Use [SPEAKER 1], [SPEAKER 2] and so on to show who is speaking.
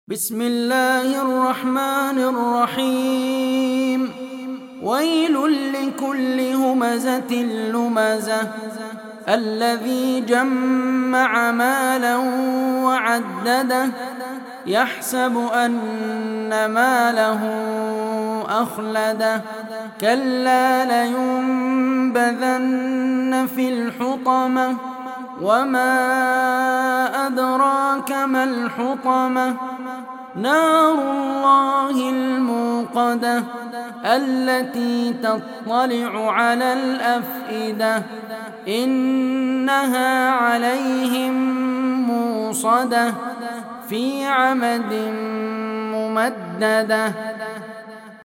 [SPEAKER 1] بسم الله الرحمن الرحيم. ويل لكل همزة لمزة الذي جمع مالا وعدده يحسب أن ماله أخلده كلا لينبذن في الحطمة وما أدراك ما الحطمة نار الله الموقدة التي تطلع على الأفئدة إنها عليهم موصدة في عمد ممددة.